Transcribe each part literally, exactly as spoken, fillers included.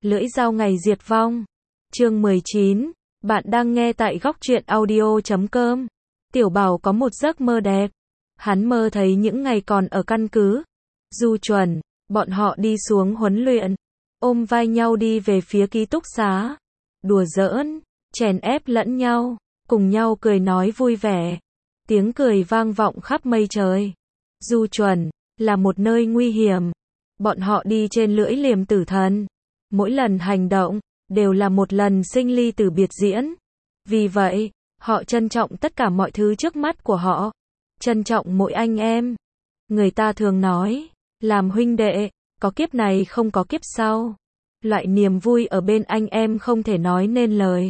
Lưỡi dao ngày diệt vong. Chương mười chín. Bạn đang nghe tại góc truyện audio chấm com. Tiểu Bảo có một giấc mơ đẹp. Hắn mơ thấy những ngày còn ở căn cứ Du Chuẩn, bọn họ đi xuống huấn luyện, ôm vai nhau đi về phía ký túc xá, đùa giỡn, chèn ép lẫn nhau, cùng nhau cười nói vui vẻ. Tiếng cười vang vọng khắp mây trời. Du Chuẩn là một nơi nguy hiểm. Bọn họ đi trên lưỡi liềm tử thần. Mỗi lần hành động đều là một lần sinh ly tử biệt diễn. Vì vậy, họ trân trọng tất cả mọi thứ trước mắt của họ. Trân trọng mỗi anh em. Người ta thường nói, làm huynh đệ, có kiếp này không có kiếp sau. Loại niềm vui ở bên anh em không thể nói nên lời.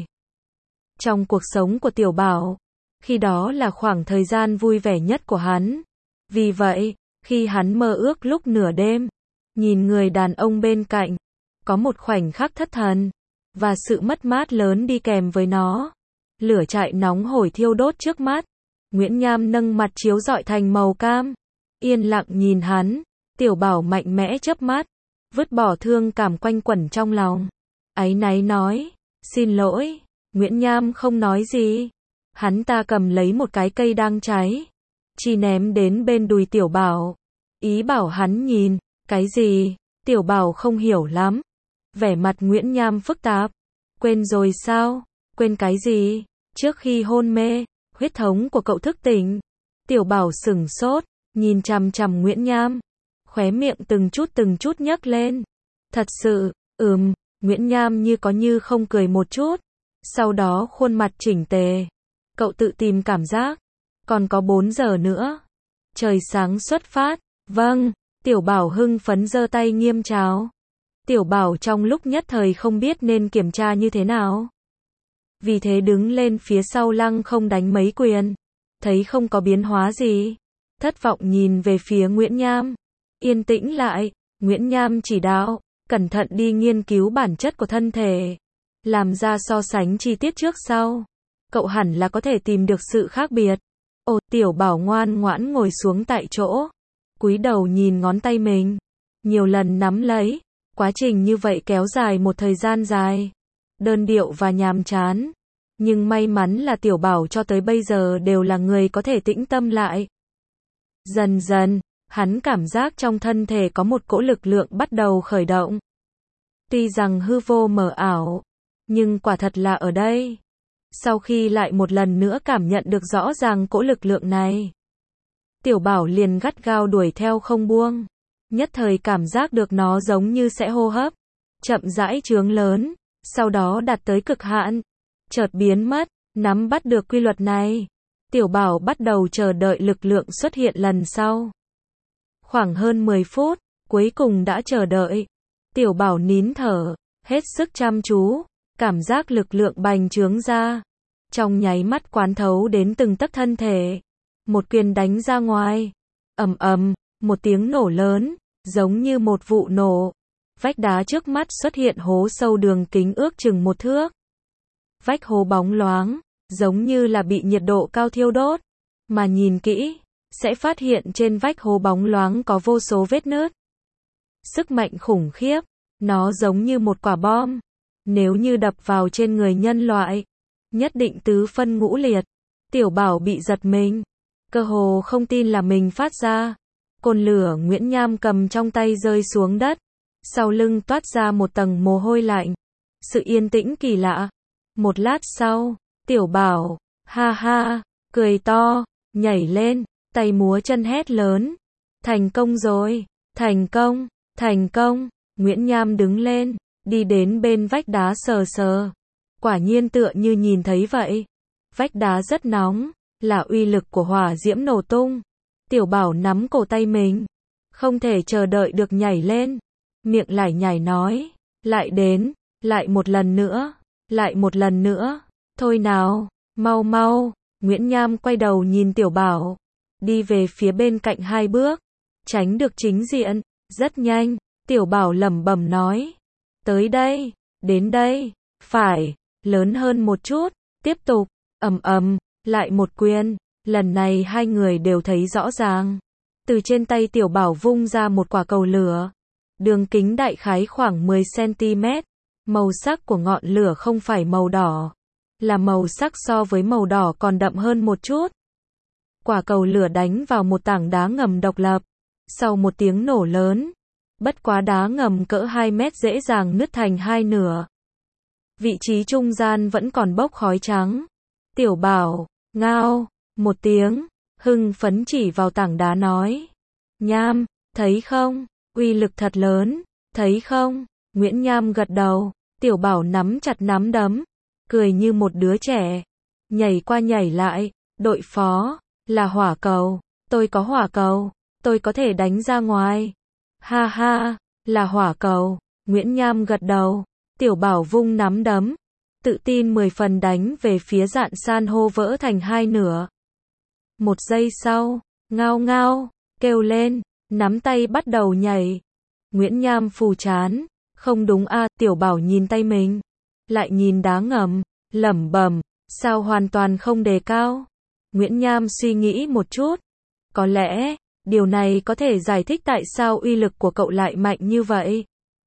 Trong cuộc sống của Tiểu Bảo, khi đó là khoảng thời gian vui vẻ nhất của hắn. Vì vậy, khi hắn mơ ước lúc nửa đêm, nhìn người đàn ông bên cạnh, có một khoảnh khắc thất thần, và sự mất mát lớn đi kèm với nó. Lửa trại nóng hổi thiêu đốt trước mắt. Nguyễn Nham nâng mặt chiếu rọi thành màu cam. Yên lặng nhìn hắn. Tiểu Bảo mạnh mẽ chớp mắt, vứt bỏ thương cảm quanh quẩn trong lòng. Áy náy nói, xin lỗi. Nguyễn Nham không nói gì. Hắn ta cầm lấy một cái cây đang cháy, chỉ ném đến bên đùi Tiểu Bảo. Ý bảo hắn nhìn. Cái gì? Tiểu Bảo không hiểu lắm. Vẻ mặt Nguyễn Nham phức tạp. Quên rồi sao? Quên cái gì? Trước khi hôn mê, huyết thống của cậu thức tỉnh. Tiểu Bảo sửng sốt, nhìn chằm chằm Nguyễn Nham. Khóe miệng từng chút từng chút nhấc lên. Thật sự, ừm, Nguyễn Nham như có như không cười một chút. Sau đó khuôn mặt chỉnh tề. Cậu tự tìm cảm giác. Còn có bốn giờ nữa. Trời sáng xuất phát. Vâng. Tiểu Bảo hưng phấn giơ tay nghiêm chào. Tiểu Bảo trong lúc nhất thời không biết nên kiểm tra như thế nào. Vì thế đứng lên phía sau lăng không đánh mấy quyền. Thấy không có biến hóa gì. Thất vọng nhìn về phía Nguyễn Nham. Yên tĩnh lại. Nguyễn Nham chỉ đạo. Cẩn thận đi nghiên cứu bản chất của thân thể. Làm ra so sánh chi tiết trước sau. Cậu hẳn là có thể tìm được sự khác biệt. Ồ, Tiểu Bảo ngoan ngoãn ngồi xuống tại chỗ. Cúi đầu nhìn ngón tay mình. Nhiều lần nắm lấy. Quá trình như vậy kéo dài một thời gian dài. Đơn điệu và nhàm chán. Nhưng may mắn là Tiểu Bảo cho tới bây giờ đều là người có thể tĩnh tâm lại. Dần dần, hắn cảm giác trong thân thể có một cỗ lực lượng bắt đầu khởi động. Tuy rằng hư vô mờ ảo, nhưng quả thật là ở đây. Sau khi lại một lần nữa cảm nhận được rõ ràng cỗ lực lượng này, Tiểu Bảo liền gắt gao đuổi theo không buông. Nhất thời cảm giác được nó giống như sẽ hô hấp. Chậm rãi trướng lớn, sau đó đạt tới cực hạn. Chợt biến mất, nắm bắt được quy luật này. Tiểu Bảo bắt đầu chờ đợi lực lượng xuất hiện lần sau. Khoảng hơn mười phút, cuối cùng đã chờ đợi. Tiểu Bảo nín thở, hết sức chăm chú, cảm giác lực lượng bành trướng ra. Trong nháy mắt quán thấu đến từng tấc thân thể. Một quyền đánh ra ngoài. Ầm ầm, một tiếng nổ lớn, giống như một vụ nổ. Vách đá trước mắt xuất hiện hố sâu đường kính ước chừng một thước. Vách hố bóng loáng, giống như là bị nhiệt độ cao thiêu đốt. Mà nhìn kỹ, sẽ phát hiện trên vách hố bóng loáng có vô số vết nứt. Sức mạnh khủng khiếp, nó giống như một quả bom. Nếu như đập vào trên người nhân loại, nhất định tứ phân ngũ liệt. Tiểu Bảo bị giật mình. Cơ hồ không tin là mình phát ra. Côn lửa Nguyễn Nham cầm trong tay rơi xuống đất. Sau lưng toát ra một tầng mồ hôi lạnh. Sự yên tĩnh kỳ lạ. Một lát sau, Tiểu Bảo, ha ha, cười to, nhảy lên, tay múa chân hét lớn. Thành công rồi, thành công, thành công. Nguyễn Nham đứng lên, đi đến bên vách đá sờ sờ. Quả nhiên tựa như nhìn thấy vậy. Vách đá rất nóng, là uy lực của hỏa diễm nổ tung. Tiểu Bảo nắm cổ tay mình, không thể chờ đợi được nhảy lên. Miệng lải nhải nói, lại đến, lại một lần nữa, lại một lần nữa. Thôi nào, mau mau. Nguyễn Nham quay đầu nhìn Tiểu Bảo, đi về phía bên cạnh hai bước, tránh được chính diện. Rất nhanh, Tiểu Bảo lẩm bẩm nói, tới đây, đến đây, phải, lớn hơn một chút, tiếp tục. Ầm ầm, lại một quyền. Lần này hai người đều thấy rõ ràng. Từ trên tay Tiểu Bảo vung ra một quả cầu lửa. Đường kính đại khái khoảng mười xăng ti mét. Màu sắc của ngọn lửa không phải màu đỏ, là màu sắc so với màu đỏ còn đậm hơn một chút. Quả cầu lửa đánh vào một tảng đá ngầm độc lập. Sau một tiếng nổ lớn, bất quá đá ngầm cỡ hai mét dễ dàng nứt thành hai nửa. Vị trí trung gian vẫn còn bốc khói trắng. Tiểu Bảo, ngao, một tiếng, hưng phấn chỉ vào tảng đá nói. Nham, thấy không, uy lực thật lớn, thấy không? Nguyễn Nham gật đầu, Tiểu Bảo nắm chặt nắm đấm, cười như một đứa trẻ, nhảy qua nhảy lại, đội phó, là hỏa cầu, tôi có hỏa cầu, tôi có thể đánh ra ngoài. Ha ha, là hỏa cầu, Nguyễn Nham gật đầu, Tiểu Bảo vung nắm đấm, tự tin mười phần đánh về phía Dạn san hô vỡ thành hai nửa. Một giây sau, ngao ngao, kêu lên, nắm tay bắt đầu nhảy. Nguyễn Nham phù chán, không đúng a, Tiểu Bảo nhìn tay mình, lại nhìn đá ngầm, lẩm bẩm, sao hoàn toàn không đề cao. Nguyễn Nham suy nghĩ một chút, có lẽ, điều này có thể giải thích tại sao uy lực của cậu lại mạnh như vậy.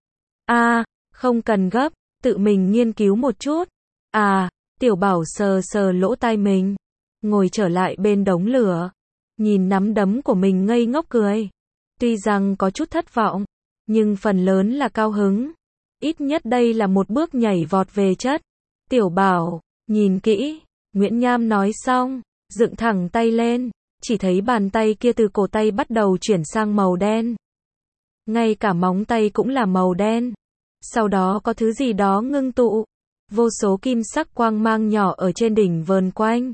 A, không cần gấp, tự mình nghiên cứu một chút. À, Tiểu Bảo sờ sờ lỗ tai mình, ngồi trở lại bên đống lửa, nhìn nắm đấm của mình ngây ngốc cười. Tuy rằng có chút thất vọng, nhưng phần lớn là cao hứng. Ít nhất đây là một bước nhảy vọt về chất. Tiểu Bảo, nhìn kỹ, Nguyễn Nham nói xong, dựng thẳng tay lên, chỉ thấy bàn tay kia từ cổ tay bắt đầu chuyển sang màu đen. Ngay cả móng tay cũng là màu đen. Sau đó có thứ gì đó ngưng tụ. Vô số kim sắc quang mang nhỏ ở trên đỉnh vờn quanh.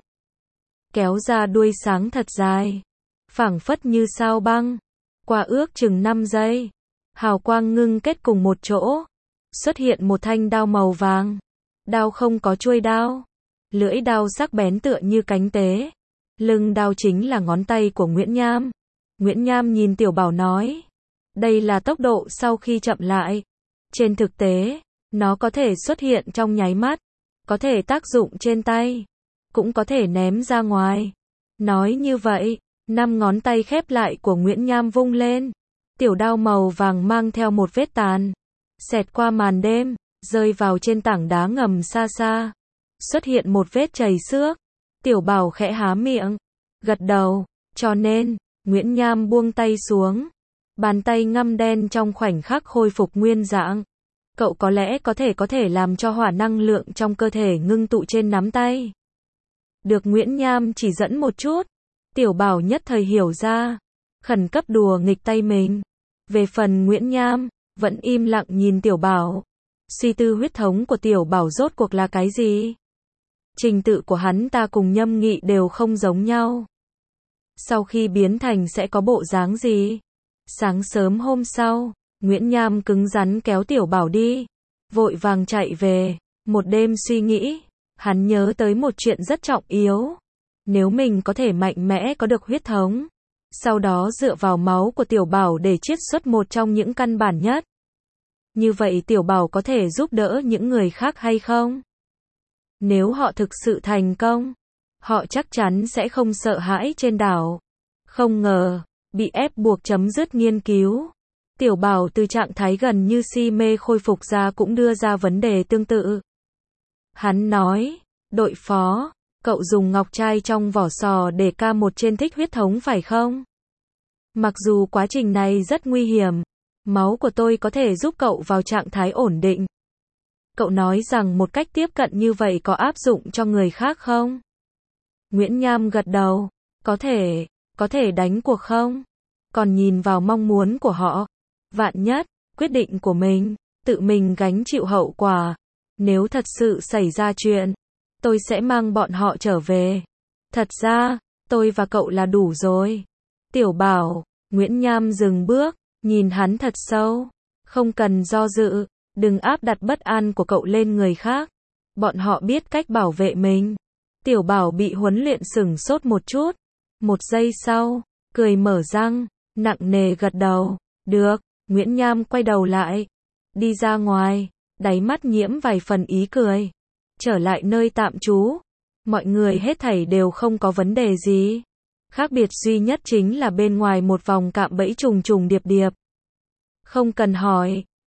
Kéo ra đuôi sáng thật dài. Phảng phất như sao băng. Qua ước chừng năm giây. Hào quang ngưng kết cùng một chỗ. Xuất hiện một thanh đao màu vàng. Đao không có chuôi đao. Lưỡi đao sắc bén tựa như cánh tế. Lưng đao chính là ngón tay của Nguyễn Nham. Nguyễn Nham nhìn Tiểu Bảo nói. Đây là tốc độ sau khi chậm lại. Trên thực tế, nó có thể xuất hiện trong nháy mắt. Có thể tác dụng trên tay. Cũng có thể ném ra ngoài. Nói như vậy, năm ngón tay khép lại của Nguyễn Nham vung lên. Tiểu đao màu vàng mang theo một vết tàn. Xẹt qua màn đêm, rơi vào trên tảng đá ngầm xa xa. Xuất hiện một vết chảy xước. Tiểu Bảo khẽ há miệng, gật đầu, cho nên, Nguyễn Nham buông tay xuống. Bàn tay ngăm đen trong khoảnh khắc khôi phục nguyên dạng. Cậu có lẽ có thể có thể làm cho hỏa năng lượng trong cơ thể ngưng tụ trên nắm tay. Được Nguyễn Nham chỉ dẫn một chút, Tiểu Bảo nhất thời hiểu ra, khẩn cấp đùa nghịch tay mình. Về phần Nguyễn Nham, vẫn im lặng nhìn Tiểu Bảo. Suy tư huyết thống của Tiểu Bảo rốt cuộc là cái gì? Trình tự của hắn ta cùng Nhâm Nghị đều không giống nhau. Sau khi biến thành sẽ có bộ dáng gì? Sáng sớm hôm sau, Nguyễn Nham cứng rắn kéo Tiểu Bảo đi, vội vàng chạy về. Một đêm suy nghĩ, hắn nhớ tới một chuyện rất trọng yếu. Nếu mình có thể mạnh mẽ có được huyết thống, sau đó dựa vào máu của Tiểu Bảo để chiết xuất một trong những căn bản nhất, như vậy Tiểu Bảo có thể giúp đỡ những người khác hay không? Nếu họ thực sự thành công, họ chắc chắn sẽ không sợ hãi trên đảo. Không ngờ, bị ép buộc chấm dứt nghiên cứu. Tiểu Bảo từ trạng thái gần như si mê khôi phục ra cũng đưa ra vấn đề tương tự. Hắn nói, đội phó, cậu dùng ngọc trai trong vỏ sò để ca một trên thích huyết thống phải không? Mặc dù quá trình này rất nguy hiểm, máu của tôi có thể giúp cậu vào trạng thái ổn định. Cậu nói rằng một cách tiếp cận như vậy có áp dụng cho người khác không? Nguyễn Nham gật đầu, có thể, có thể đánh cuộc không? Còn nhìn vào mong muốn của họ. Vạn nhất, quyết định của mình, tự mình gánh chịu hậu quả. Nếu thật sự xảy ra chuyện, tôi sẽ mang bọn họ trở về. Thật ra, tôi và cậu là đủ rồi. Tiểu Bảo, Nguyễn Nham dừng bước, nhìn hắn thật sâu. Không cần do dự, đừng áp đặt bất an của cậu lên người khác. Bọn họ biết cách bảo vệ mình. Tiểu Bảo bị huấn luyện sửng sốt một chút. Một giây sau, cười mở răng, nặng nề gật đầu. Được, Nguyễn Nham quay đầu lại. Đi ra ngoài, đáy mắt nhiễm vài phần ý cười. Trở lại nơi tạm trú. Mọi người hết thảy đều không có vấn đề gì. Khác biệt duy nhất chính là bên ngoài một vòng cạm bẫy trùng trùng điệp điệp. Không cần hỏi,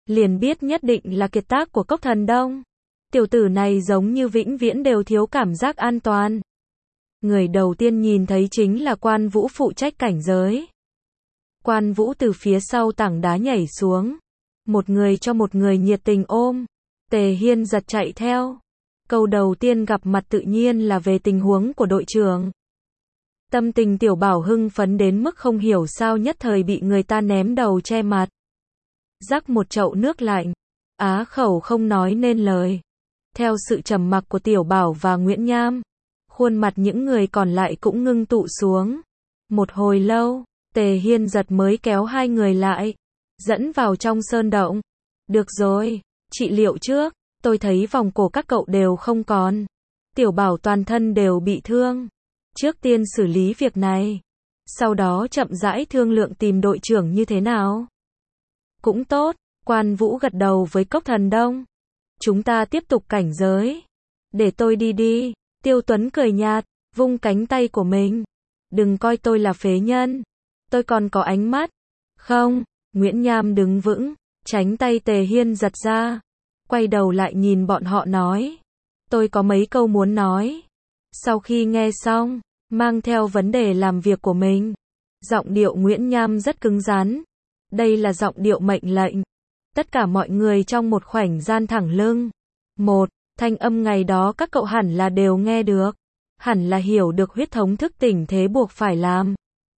liền biết nhất định là kiệt tác của Cốc Thần Đông. Tiểu tử này giống như vĩnh viễn đều thiếu cảm giác an toàn. Người đầu tiên nhìn thấy chính là Quan Vũ phụ trách cảnh giới. Quan Vũ từ phía sau tảng đá nhảy xuống. Một người cho một người nhiệt tình ôm. Tề Hiên giật chạy theo. Câu đầu tiên gặp mặt tự nhiên là về tình huống của đội trưởng. Tâm tình Tiểu Bảo hưng phấn đến mức không hiểu sao nhất thời bị người ta ném đầu che mặt. Rắc một chậu nước lạnh. Á khẩu không nói nên lời. Theo sự trầm mặc của Tiểu Bảo và Nguyễn Nham, khuôn mặt những người còn lại cũng ngưng tụ xuống. Một hồi lâu, Tề Hiên giật mới kéo hai người lại, dẫn vào trong sơn động. Được rồi, trị liệu trước, tôi thấy vòng cổ các cậu đều không còn. Tiểu Bảo toàn thân đều bị thương. Trước tiên xử lý việc này, sau đó chậm rãi thương lượng tìm đội trưởng như thế nào. Cũng tốt, Quan Vũ gật đầu với Cốc Thần Đông. Chúng ta tiếp tục cảnh giới. Để tôi đi đi. Tiêu Tuấn cười nhạt, vung cánh tay của mình. Đừng coi tôi là phế nhân. Tôi còn có ánh mắt. Không, Nguyễn Nham đứng vững, tránh tay Tề Hiên giật ra. Quay đầu lại nhìn bọn họ nói. Tôi có mấy câu muốn nói. Sau khi nghe xong, mang theo vấn đề làm việc của mình. Giọng điệu Nguyễn Nham rất cứng rắn. Đây là giọng điệu mệnh lệnh. Tất cả mọi người trong một khoảnh gian thẳng lưng. Một, thanh âm ngày đó các cậu hẳn là đều nghe được. Hẳn là hiểu được huyết thống thức tỉnh thế buộc phải làm.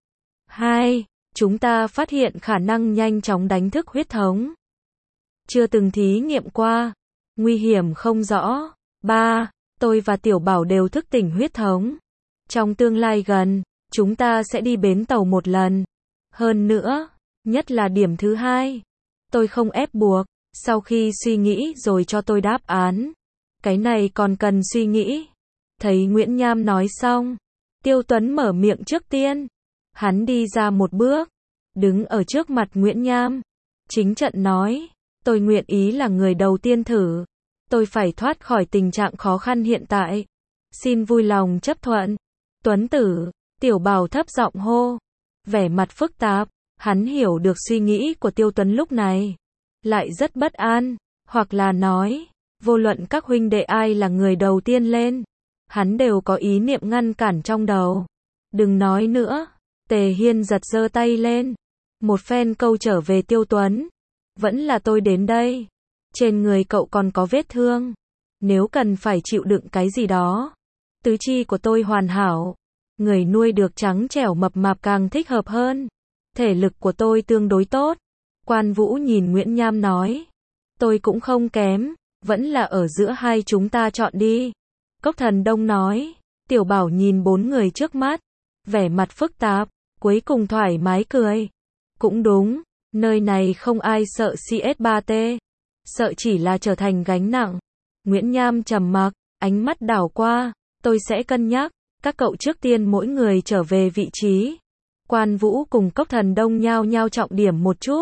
Hai, chúng ta phát hiện khả năng nhanh chóng đánh thức huyết thống. Chưa từng thí nghiệm qua. Nguy hiểm không rõ. Ba, tôi và Tiểu Bảo đều thức tỉnh huyết thống. Trong tương lai gần, chúng ta sẽ đi bến tàu một lần. Hơn nữa, nhất là điểm thứ hai. Tôi không ép buộc, sau khi suy nghĩ rồi cho tôi đáp án. Cái này còn cần suy nghĩ. Thấy Nguyễn Nham nói xong, Tiêu Tuấn mở miệng trước tiên. Hắn đi ra một bước, đứng ở trước mặt Nguyễn Nham. Chính trận nói, tôi nguyện ý là người đầu tiên thử. Tôi phải thoát khỏi tình trạng khó khăn hiện tại. Xin vui lòng chấp thuận. Tuấn tử, Tiểu Bảo thấp giọng hô. Vẻ mặt phức tạp, hắn hiểu được suy nghĩ của Tiêu Tuấn lúc này. Lại rất bất an, hoặc là nói, vô luận các huynh đệ ai là người đầu tiên lên. Hắn đều có ý niệm ngăn cản trong đầu. Đừng nói nữa. Tề Hiên giật giơ tay lên. Một phen câu trở về Tiêu Tuấn. Vẫn là tôi đến đây. Trên người cậu còn có vết thương. Nếu cần phải chịu đựng cái gì đó. Tứ chi của tôi hoàn hảo. Người nuôi được trắng trẻo mập mạp càng thích hợp hơn. Thể lực của tôi tương đối tốt. Quan Vũ nhìn Nguyễn Nham nói. Tôi cũng không kém. Vẫn là ở giữa hai chúng ta chọn đi. Cốc Thần Đông nói. Tiểu Bảo nhìn bốn người trước mắt. Vẻ mặt phức tạp. Cuối cùng thoải mái cười. Cũng đúng. Nơi này không ai sợ xê ét ba tê. Sợ chỉ là trở thành gánh nặng. Nguyễn Nham trầm mặc. Ánh mắt đảo qua. Tôi sẽ cân nhắc. Các cậu trước tiên mỗi người trở về vị trí. Quan Vũ cùng Cốc Thần Đông nhao nhao trọng điểm một chút.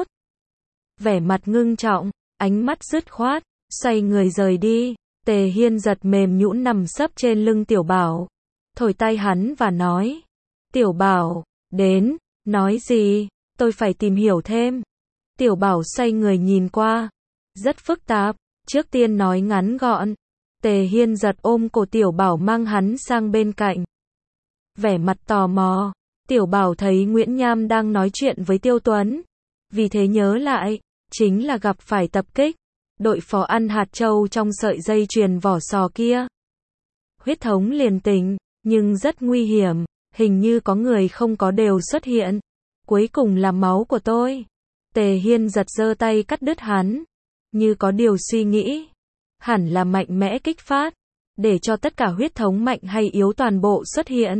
Vẻ mặt ngưng trọng. Ánh mắt dứt khoát. Xoay người rời đi. Tề Hiên giật mềm nhũn nằm sấp trên lưng Tiểu Bảo. Thổi tay hắn và nói. Tiểu Bảo, đến. Nói gì? Tôi phải tìm hiểu thêm. Tiểu Bảo xoay người nhìn qua. Rất phức tạp. Trước tiên nói ngắn gọn. Tề Hiên giật ôm cổ Tiểu Bảo mang hắn sang bên cạnh. Vẻ mặt tò mò. Tiểu Bảo thấy Nguyễn Nham đang nói chuyện với Tiêu Tuấn. Vì thế nhớ lại. Chính là gặp phải tập kích. Đội phó ăn hạt châu trong sợi dây chuyền vỏ sò kia. Huyết thống liền tỉnh. Nhưng rất nguy hiểm. Hình như có người không có đều xuất hiện. Cuối cùng là máu của tôi. Tề Hiên giật giơ tay cắt đứt hắn. Như có điều suy nghĩ. Hẳn là mạnh mẽ kích phát. Để cho tất cả huyết thống mạnh hay yếu toàn bộ xuất hiện.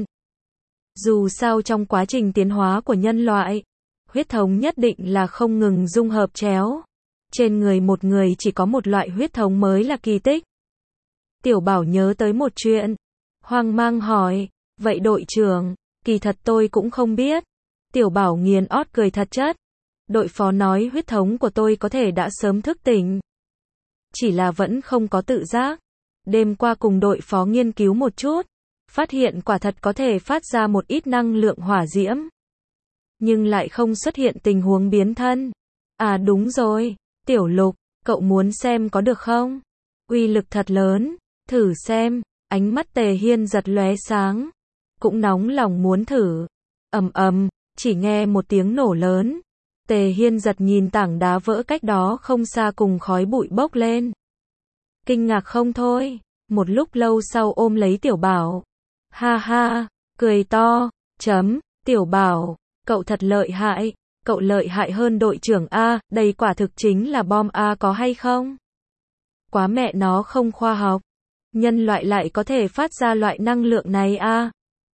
Dù sao trong quá trình tiến hóa của nhân loại. Huyết thống nhất định là không ngừng dung hợp chéo. Trên người một người chỉ có một loại huyết thống mới là kỳ tích. Tiểu Bảo nhớ tới một chuyện. Hoang mang hỏi. Vậy đội trưởng, kỳ thật tôi cũng không biết. Tiểu Bảo nghiền ót cười thật chất. Đội phó nói huyết thống của tôi có thể đã sớm thức tỉnh. Chỉ là vẫn không có tự giác. Đêm qua cùng đội phó nghiên cứu một chút. Phát hiện quả thật có thể phát ra một ít năng lượng hỏa diễm. Nhưng lại không xuất hiện tình huống biến thân. À đúng rồi. Tiểu Lục, cậu muốn xem có được không? Uy lực thật lớn, thử xem, ánh mắt Tề Hiên giật lóe sáng. Cũng nóng lòng muốn thử. Ầm ầm, chỉ nghe một tiếng nổ lớn. Tề Hiên giật nhìn tảng đá vỡ cách đó không xa cùng khói bụi bốc lên. Kinh ngạc không thôi, một lúc lâu sau ôm lấy Tiểu Bảo. Ha ha, cười to, chấm, Tiểu Bảo, cậu thật lợi hại, cậu lợi hại hơn đội trưởng A, đây quả thực chính là bom A có hay không? Quá mẹ nó không khoa học, nhân loại lại có thể phát ra loại năng lượng này A.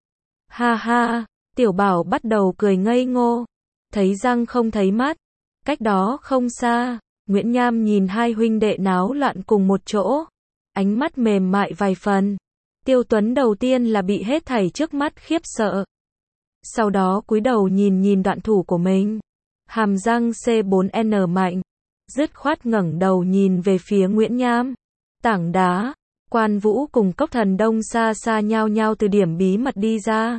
Ha ha, Tiểu Bảo bắt đầu cười ngây ngô, thấy răng không thấy mắt. Cách đó không xa, Nguyễn Nham nhìn hai huynh đệ náo loạn cùng một chỗ, ánh mắt mềm mại vài phần. Tiêu Tuấn đầu tiên là bị hết thảy trước mắt khiếp sợ. Sau đó cúi đầu nhìn nhìn đoạn thủ của mình. Hàm răng C bốn N mạnh. Dứt khoát ngẩng đầu nhìn về phía Nguyễn Nham. Tảng đá, Quan Vũ cùng Cốc Thần Đông xa xa nhao nhao từ điểm bí mật đi ra.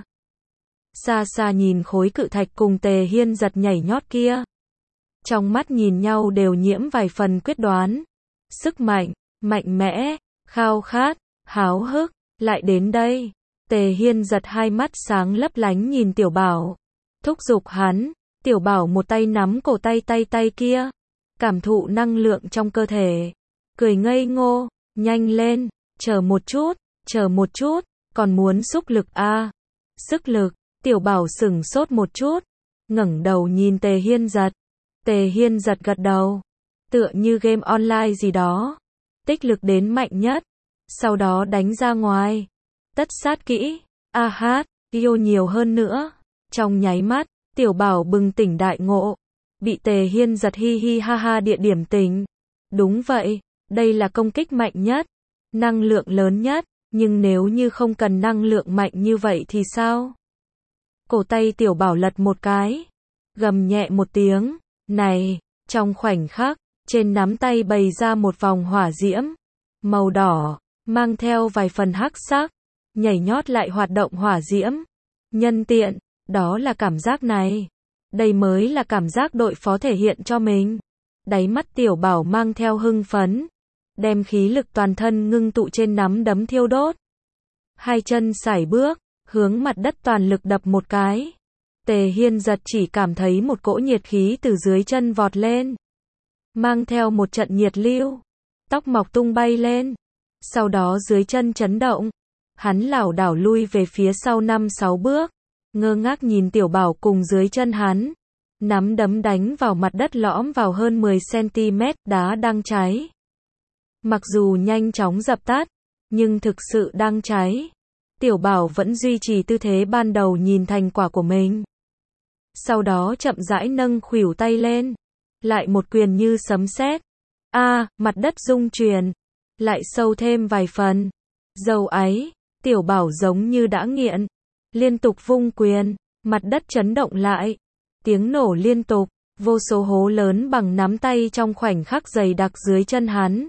Xa xa nhìn khối cự thạch cùng Tề Hiên giật nhảy nhót kia. Trong mắt nhìn nhau đều nhiễm vài phần quyết đoán. Sức mạnh, mạnh mẽ, khao khát, háo hức, lại đến đây. Tề Hiên giật hai mắt sáng lấp lánh nhìn Tiểu Bảo. Thúc giục hắn, Tiểu Bảo một tay nắm cổ tay tay tay kia. Cảm thụ năng lượng trong cơ thể. Cười ngây ngô, nhanh lên, chờ một chút, chờ một chút, còn muốn xúc lực a? Sức lực, Tiểu Bảo sửng sốt một chút, ngẩng đầu nhìn Tề Hiên giật. Tề Hiên giật gật đầu, tựa như game online gì đó. Tích lực đến mạnh nhất, sau đó đánh ra ngoài. Tất sát kỹ, a hát, yêu nhiều hơn nữa. Trong nháy mắt, Tiểu Bảo bừng tỉnh đại ngộ. Bị Tề Hiên giật hi hi ha ha địa điểm tỉnh. Đúng vậy, đây là công kích mạnh nhất, năng lượng lớn nhất, nhưng nếu như không cần năng lượng mạnh như vậy thì sao? Cổ tay Tiểu Bảo lật một cái, gầm nhẹ một tiếng, này, trong khoảnh khắc, trên nắm tay bày ra một vòng hỏa diễm, màu đỏ, mang theo vài phần hắc sắc, nhảy nhót lại hoạt động hỏa diễm. Nhân tiện, đó là cảm giác này. Đây mới là cảm giác đội phó thể hiện cho mình. Đáy mắt Tiểu Bảo mang theo hưng phấn, đem khí lực toàn thân ngưng tụ trên nắm đấm thiêu đốt. Hai chân sải bước, hướng mặt đất toàn lực đập một cái. Tề Hiên giật chỉ cảm thấy một cỗ nhiệt khí từ dưới chân vọt lên, mang theo một trận nhiệt lưu, tóc mọc tung bay lên. Sau đó dưới chân chấn động, hắn lảo đảo lui về phía sau năm sáu bước, ngơ ngác nhìn Tiểu Bảo cùng dưới chân hắn. Nắm đấm đánh vào mặt đất lõm vào hơn mười xăng-ti-mét, đá đang cháy. Mặc dù nhanh chóng dập tắt, nhưng thực sự đang cháy. Tiểu Bảo vẫn duy trì tư thế ban đầu nhìn thành quả của mình. Sau đó chậm rãi nâng khuỷu tay lên. Lại một quyền như sấm sét. A, à, mặt đất rung chuyển. Lại sâu thêm vài phần. Dầu ấy, Tiểu Bảo giống như đã nghiện. Liên tục vung quyền, mặt đất chấn động lại. Tiếng nổ liên tục, vô số hố lớn bằng nắm tay trong khoảnh khắc dày đặc dưới chân hắn.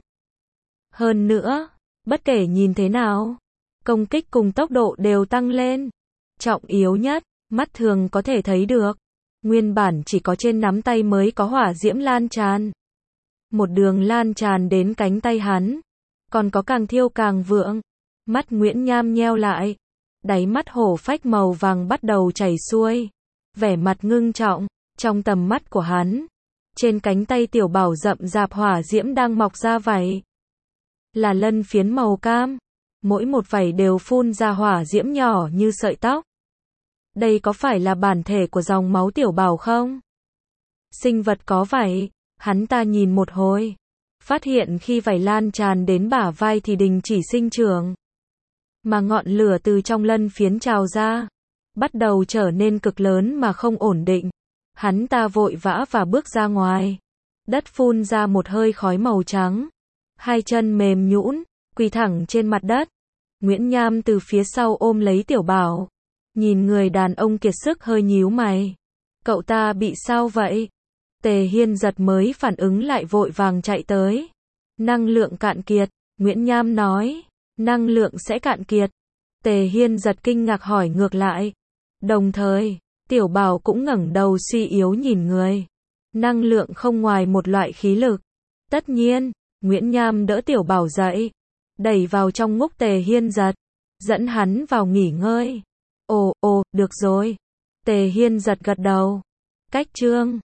Hơn nữa, bất kể nhìn thế nào, công kích cùng tốc độ đều tăng lên. Trọng yếu nhất, mắt thường có thể thấy được. Nguyên bản chỉ có trên nắm tay mới có hỏa diễm lan tràn. Một đường lan tràn đến cánh tay hắn. Còn có càng thiêu càng vượng. Mắt Nguyễn Nham nheo lại. Đáy mắt hổ phách màu vàng bắt đầu chảy xuôi. Vẻ mặt ngưng trọng, trong tầm mắt của hắn. Trên cánh tay Tiểu Bảo rậm rạp hỏa diễm đang mọc ra vảy. Là lân phiến màu cam. Mỗi một vảy đều phun ra hỏa diễm nhỏ như sợi tóc. Đây có phải là bản thể của dòng máu Tiểu Bảo không? Sinh vật có vảy, hắn ta nhìn một hồi. Phát hiện khi vảy lan tràn đến bả vai thì đình chỉ sinh trưởng. Mà ngọn lửa từ trong lân phiến trào ra. Bắt đầu trở nên cực lớn mà không ổn định. Hắn ta vội vã và bước ra ngoài. Đất phun ra một hơi khói màu trắng. Hai chân mềm nhũn, quỳ thẳng trên mặt đất. Nguyễn Nham từ phía sau ôm lấy Tiểu Bảo. Nhìn người đàn ông kiệt sức hơi nhíu mày. Cậu ta bị sao vậy? Tề Hiên giật mới phản ứng lại vội vàng chạy tới. Năng lượng cạn kiệt, Nguyễn Nham nói. Năng lượng sẽ cạn kiệt. Tề Hiên giật kinh ngạc hỏi ngược lại. Đồng thời, Tiểu Bảo cũng ngẩng đầu suy yếu nhìn người. Năng lượng không ngoài một loại khí lực. Tất nhiên, Nguyễn Nham đỡ Tiểu Bảo dậy, đẩy vào trong ngúc Tề Hiên Giật, dẫn hắn vào nghỉ ngơi. Ồ, ồ, được rồi. Tề Hiên Giật gật đầu. Cách chương